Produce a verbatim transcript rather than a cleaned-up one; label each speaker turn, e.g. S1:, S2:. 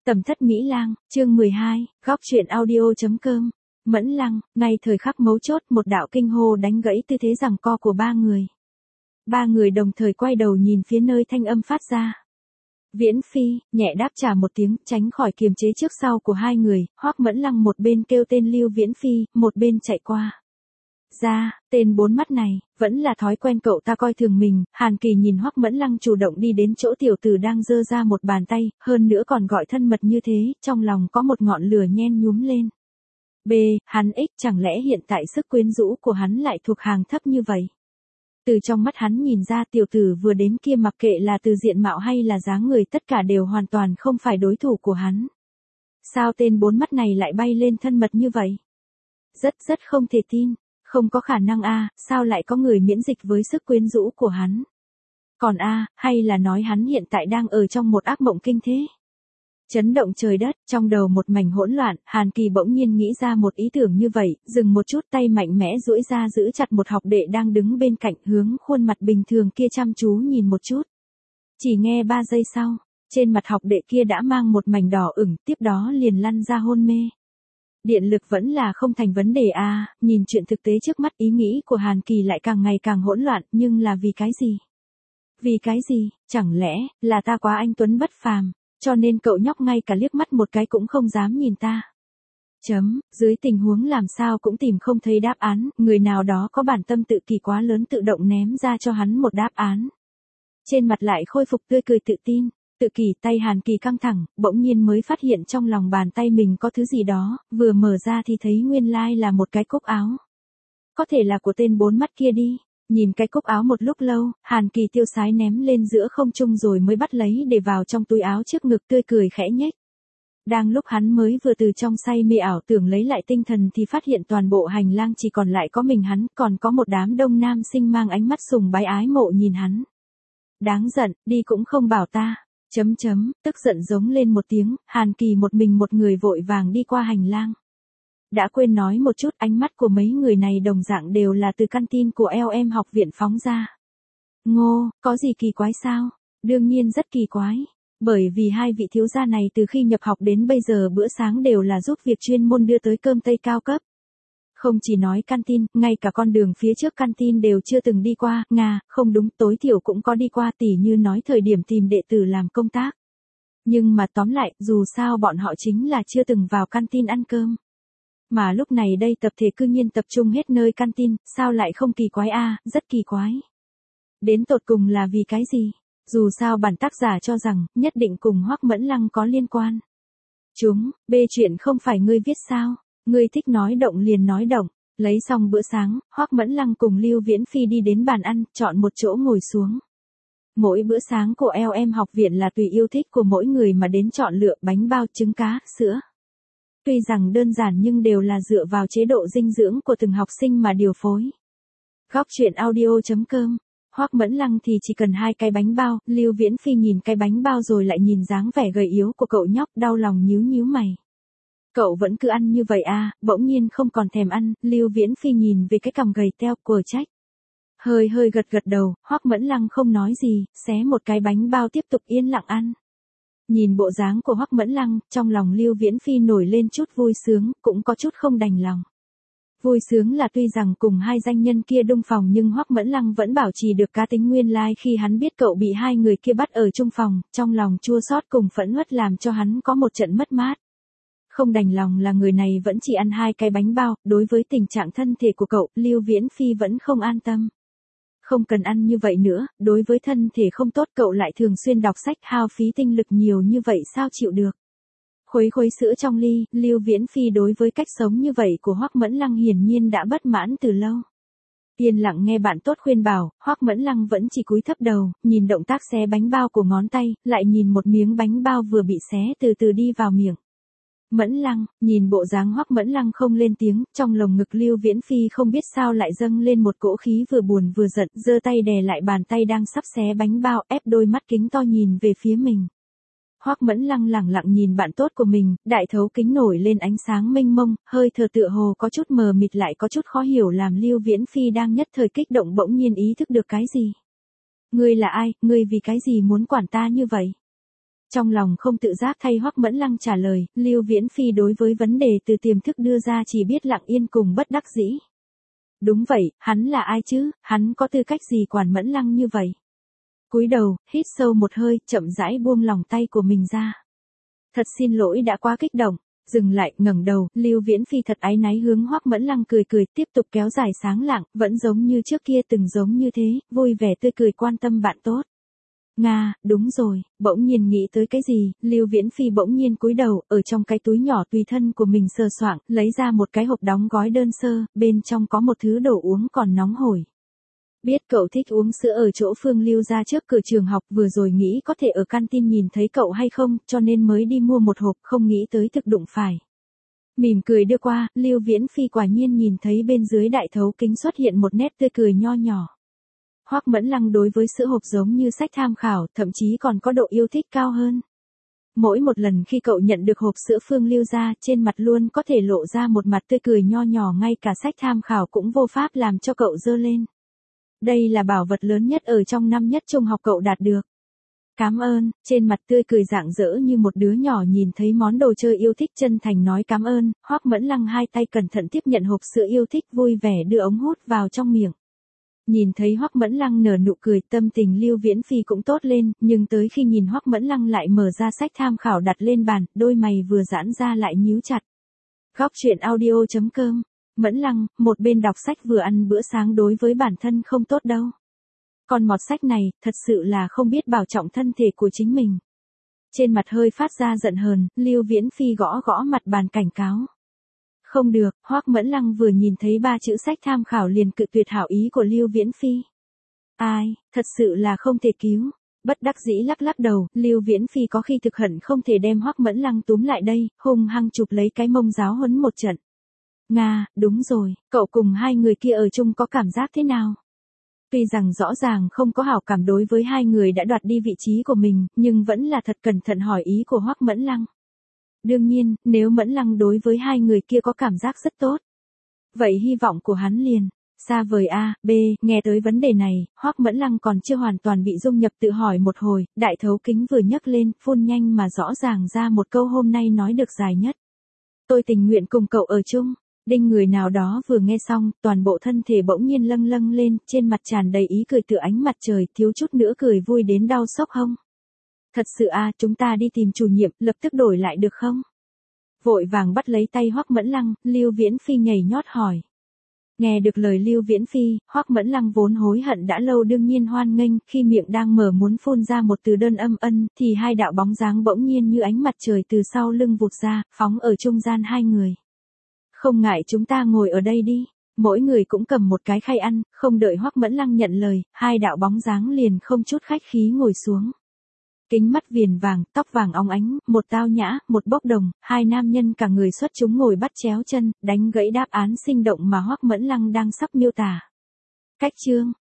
S1: Tầm thất Mỹ Lang, chương mười hai, góc truyện audio.com. Mẫn Lăng, ngay thời khắc mấu chốt một đạo kinh hô đánh gãy tư thế giằng co của ba người. Ba người đồng thời quay đầu nhìn phía nơi thanh âm phát ra. Viễn Phi, nhẹ đáp trả một tiếng, tránh khỏi kiềm chế trước sau của hai người, Hoắc Mẫn Lăng một bên kêu tên Lưu Viễn Phi, một bên chạy qua. Ra, tên bốn mắt này, vẫn là thói quen cậu ta coi thường mình, Hàn Kỳ nhìn Hoắc Mẫn Lăng chủ động đi đến chỗ tiểu tử đang giơ ra một bàn tay, hơn nữa còn gọi thân mật như thế, trong lòng có một ngọn lửa nhen nhúm lên. B, hắn ích chẳng lẽ hiện tại sức quyến rũ của hắn lại thuộc hàng thấp như vậy? Từ trong mắt hắn nhìn ra tiểu tử vừa đến kia mặc kệ là từ diện mạo hay là dáng người tất cả đều hoàn toàn không phải đối thủ của hắn. Sao tên bốn mắt này lại bay lên thân mật như vậy? Rất rất không thể tin. Không có khả năng a, sao lại có người miễn dịch với sức quyến rũ của hắn? Còn a, hay là nói hắn hiện tại đang ở trong một ác mộng kinh thế? Chấn động trời đất, trong đầu một mảnh hỗn loạn, Hàn Kỳ bỗng nhiên nghĩ ra một ý tưởng như vậy, dừng một chút tay mạnh mẽ duỗi ra giữ chặt một học đệ đang đứng bên cạnh hướng khuôn mặt bình thường kia chăm chú nhìn một chút. Chỉ nghe ba giây sau, trên mặt học đệ kia đã mang một mảnh đỏ ửng, tiếp đó liền lăn ra hôn mê. Điện lực vẫn là không thành vấn đề à, nhìn chuyện thực tế trước mắt ý nghĩ của Hàn Kỳ lại càng ngày càng hỗn loạn, nhưng là vì cái gì? Vì cái gì, chẳng lẽ, là ta quá anh tuấn bất phàm, cho nên cậu nhóc ngay cả liếc mắt một cái cũng không dám nhìn ta. Chấm, dưới tình huống làm sao cũng tìm không thấy đáp án, người nào đó có bản tâm tự kỳ quá lớn tự động ném ra cho hắn một đáp án. Trên mặt lại khôi phục tươi cười tự tin. Tự kỳ tay Hàn Kỳ căng thẳng, bỗng nhiên mới phát hiện trong lòng bàn tay mình có thứ gì đó, vừa mở ra thì thấy nguyên lai là một cái cúc áo. Có thể là của tên bốn mắt kia đi, nhìn cái cúc áo một lúc lâu, Hàn Kỳ tiêu sái ném lên giữa không trung rồi mới bắt lấy để vào trong túi áo trước ngực tươi cười khẽ nhếch. Đang lúc hắn mới vừa từ trong say mê ảo tưởng lấy lại tinh thần thì phát hiện toàn bộ hành lang chỉ còn lại có mình hắn, còn có một đám đông nam sinh mang ánh mắt sùng bái ái mộ nhìn hắn. Đáng giận, đi cũng không bảo ta. Chấm chấm, tức giận giống lên một tiếng, Hàn Kỳ một mình một người vội vàng đi qua hành lang. Đã quên nói một chút, ánh mắt của mấy người này đồng dạng đều là từ canteen của lờ em học viện phóng ra. Ngô, có gì kỳ quái sao? Đương nhiên rất kỳ quái. Bởi vì hai vị thiếu gia này từ khi nhập học đến bây giờ bữa sáng đều là giúp việc chuyên môn đưa tới cơm tây cao cấp. Không chỉ nói canteen, ngay cả con đường phía trước canteen đều chưa từng đi qua, Nga, không đúng, tối thiểu cũng có đi qua tỉ như nói thời điểm tìm đệ tử làm công tác. Nhưng mà tóm lại, dù sao bọn họ chính là chưa từng vào canteen ăn cơm. Mà lúc này đây tập thể cư nhiên tập trung hết nơi canteen, sao lại không kỳ quái a, rất kỳ quái. Đến tột cùng là vì cái gì? Dù sao bản tác giả cho rằng, nhất định cùng Hoắc Mẫn Lăng có liên quan. Chúng, bê chuyện không phải ngươi viết sao? Ngươi thích nói động liền nói động. Lấy xong bữa sáng, Hoắc Mẫn Lăng cùng Lưu Viễn Phi đi đến bàn ăn, chọn một chỗ ngồi xuống. Mỗi bữa sáng của lờ em học viện là tùy yêu thích của mỗi người mà đến chọn lựa bánh bao, trứng cá, sữa. Tuy rằng đơn giản nhưng đều là dựa vào chế độ dinh dưỡng của từng học sinh mà điều phối. Góc truyện audio.com. Hoắc Mẫn Lăng thì chỉ cần hai cái bánh bao, Lưu Viễn Phi nhìn cái bánh bao rồi lại nhìn dáng vẻ gầy yếu của cậu nhóc, đau lòng nhíu nhíu mày. Cậu vẫn cứ ăn như vậy à, bỗng nhiên không còn thèm ăn, Lưu Viễn Phi nhìn về cái cằm gầy teo của trách. Hơi hơi gật gật đầu, Hoắc Mẫn Lăng không nói gì, xé một cái bánh bao tiếp tục yên lặng ăn. Nhìn bộ dáng của Hoắc Mẫn Lăng, trong lòng Lưu Viễn Phi nổi lên chút vui sướng, cũng có chút không đành lòng. Vui sướng là tuy rằng cùng hai danh nhân kia đung phòng nhưng Hoắc Mẫn Lăng vẫn bảo trì được cá tính nguyên lai khi hắn biết cậu bị hai người kia bắt ở chung phòng, trong lòng chua xót cùng phẫn uất làm cho hắn có một trận mất mát. Không đành lòng là người này vẫn chỉ ăn hai cái bánh bao, đối với tình trạng thân thể của cậu, Lưu Viễn Phi vẫn không an tâm. Không cần ăn như vậy nữa, đối với thân thể không tốt cậu lại thường xuyên đọc sách hao phí tinh lực nhiều như vậy sao chịu được. Khuấy khuấy sữa trong ly, Lưu Viễn Phi đối với cách sống như vậy của Hoắc Mẫn Lăng hiển nhiên đã bất mãn từ lâu. Yên lặng nghe bạn tốt khuyên bảo, Hoắc Mẫn Lăng vẫn chỉ cúi thấp đầu, nhìn động tác xé bánh bao của ngón tay, lại nhìn một miếng bánh bao vừa bị xé từ từ đi vào miệng. Mẫn Lăng, nhìn bộ dáng Hoắc Mẫn Lăng không lên tiếng, trong lồng ngực Lưu Viễn Phi không biết sao lại dâng lên một cỗ khí vừa buồn vừa giận, giơ tay đè lại bàn tay đang sắp xé bánh bao, ép đôi mắt kính to nhìn về phía mình. Hoắc Mẫn Lăng lẳng lặng nhìn bạn tốt của mình, đại thấu kính nổi lên ánh sáng mênh mông, hơi thở tựa hồ có chút mờ mịt lại có chút khó hiểu làm Lưu Viễn Phi đang nhất thời kích động bỗng nhiên ý thức được cái gì. Ngươi là ai, ngươi vì cái gì muốn quản ta như vậy? Trong lòng không tự giác thay Hoắc Mẫn Lăng trả lời, Lưu Viễn Phi đối với vấn đề từ tiềm thức đưa ra chỉ biết lặng yên cùng bất đắc dĩ. Đúng vậy, hắn là ai chứ, hắn có tư cách gì quản Mẫn Lăng như vậy? Cúi đầu, hít sâu một hơi, chậm rãi buông lòng tay của mình ra. Thật xin lỗi đã quá kích động. Dừng lại, ngẩng đầu, Lưu Viễn Phi thật áy náy hướng Hoắc Mẫn Lăng cười cười, tiếp tục kéo dài sáng lạng, vẫn giống như trước kia từng giống như thế, vui vẻ tươi cười quan tâm bạn tốt. Nga, đúng rồi, bỗng nhiên nghĩ tới cái gì, Lưu Viễn Phi bỗng nhiên cúi đầu, ở trong cái túi nhỏ tùy thân của mình sờ soạng, lấy ra một cái hộp đóng gói đơn sơ, bên trong có một thứ đồ uống còn nóng hổi. Biết cậu thích uống sữa ở chỗ Phương Lưu ra trước cửa trường học, vừa rồi nghĩ có thể ở canteen nhìn thấy cậu hay không, cho nên mới đi mua một hộp, không nghĩ tới thực đụng phải. Mỉm cười đưa qua, Lưu Viễn Phi quả nhiên nhìn thấy bên dưới đại thấu kính xuất hiện một nét tươi cười nho nhỏ. Hoắc Mẫn Lăng đối với sữa hộp giống như sách tham khảo, thậm chí còn có độ yêu thích cao hơn. Mỗi một lần khi cậu nhận được hộp sữa Phương Lưu ra, trên mặt luôn có thể lộ ra một mặt tươi cười nho nhỏ, ngay cả sách tham khảo cũng vô pháp làm cho cậu dơ lên. Đây là bảo vật lớn nhất ở trong năm nhất trung học cậu đạt được. Cảm ơn, trên mặt tươi cười rạng rỡ như một đứa nhỏ nhìn thấy món đồ chơi yêu thích, chân thành nói cảm ơn. Hoắc Mẫn Lăng hai tay cẩn thận tiếp nhận hộp sữa yêu thích, vui vẻ đưa ống hút vào trong miệng. Nhìn thấy Hoắc Mẫn Lăng nở nụ cười, tâm tình Lưu Viễn Phi cũng tốt lên, nhưng tới khi nhìn Hoắc Mẫn Lăng lại mở ra sách tham khảo đặt lên bàn, đôi mày vừa giãn ra lại nhíu chặt. Góc truyện audio chấm com. Mẫn Lăng, một bên đọc sách vừa ăn bữa sáng đối với bản thân không tốt đâu. Còn mọt sách này, thật sự là không biết bảo trọng thân thể của chính mình. Trên mặt hơi phát ra giận hờn, Lưu Viễn Phi gõ gõ mặt bàn cảnh cáo. Không được, Hoắc Mẫn Lăng vừa nhìn thấy ba chữ sách tham khảo liền cự tuyệt hảo ý của Lưu Viễn Phi. Ai, thật sự là không thể cứu. Bất đắc dĩ lắc lắc đầu, Lưu Viễn Phi có khi thực hận không thể đem Hoắc Mẫn Lăng túm lại đây, hung hăng chụp lấy cái mông giáo huấn một trận. Nga, đúng rồi, cậu cùng hai người kia ở chung có cảm giác thế nào? Tuy rằng rõ ràng không có hảo cảm đối với hai người đã đoạt đi vị trí của mình, nhưng vẫn là thật cẩn thận hỏi ý của Hoắc Mẫn Lăng. Đương nhiên, nếu Mẫn Lăng đối với hai người kia có cảm giác rất tốt, vậy hy vọng của hắn liền xa vời a. B, nghe tới vấn đề này, Hoắc Mẫn Lăng còn chưa hoàn toàn bị dung nhập, tự hỏi một hồi, đại thấu kính vừa nhấc lên, phun nhanh mà rõ ràng ra một câu hôm nay nói được dài nhất. Tôi tình nguyện cùng cậu ở chung. Đinh người nào đó vừa nghe xong, toàn bộ thân thể bỗng nhiên lâng lâng lên, trên mặt tràn đầy ý cười tựa ánh mặt trời, thiếu chút nữa cười vui đến đau xốc hông. Thật sự à, chúng ta đi tìm chủ nhiệm, lập tức đổi lại được không? Vội vàng bắt lấy tay Hoắc Mẫn Lăng, Lưu Viễn Phi nhảy nhót hỏi. Nghe được lời Lưu Viễn Phi, Hoắc Mẫn Lăng vốn hối hận đã lâu đương nhiên hoan nghênh, khi miệng đang mở muốn phun ra một từ đơn âm ân, thì hai đạo bóng dáng bỗng nhiên như ánh mặt trời từ sau lưng vụt ra, phóng ở trung gian hai người. Không ngại chúng ta ngồi ở đây đi, mỗi người cũng cầm một cái khay ăn, không đợi Hoắc Mẫn Lăng nhận lời, hai đạo bóng dáng liền không chút khách khí ngồi xuống. Kính mắt viền vàng, tóc vàng óng ánh, một tao nhã, một bốc đồng, hai nam nhân cả người xuất chúng ngồi bắt chéo chân, đánh gãy đáp án sinh động mà Hoắc Mẫn Lăng đang sắp miêu tả. Cách chương,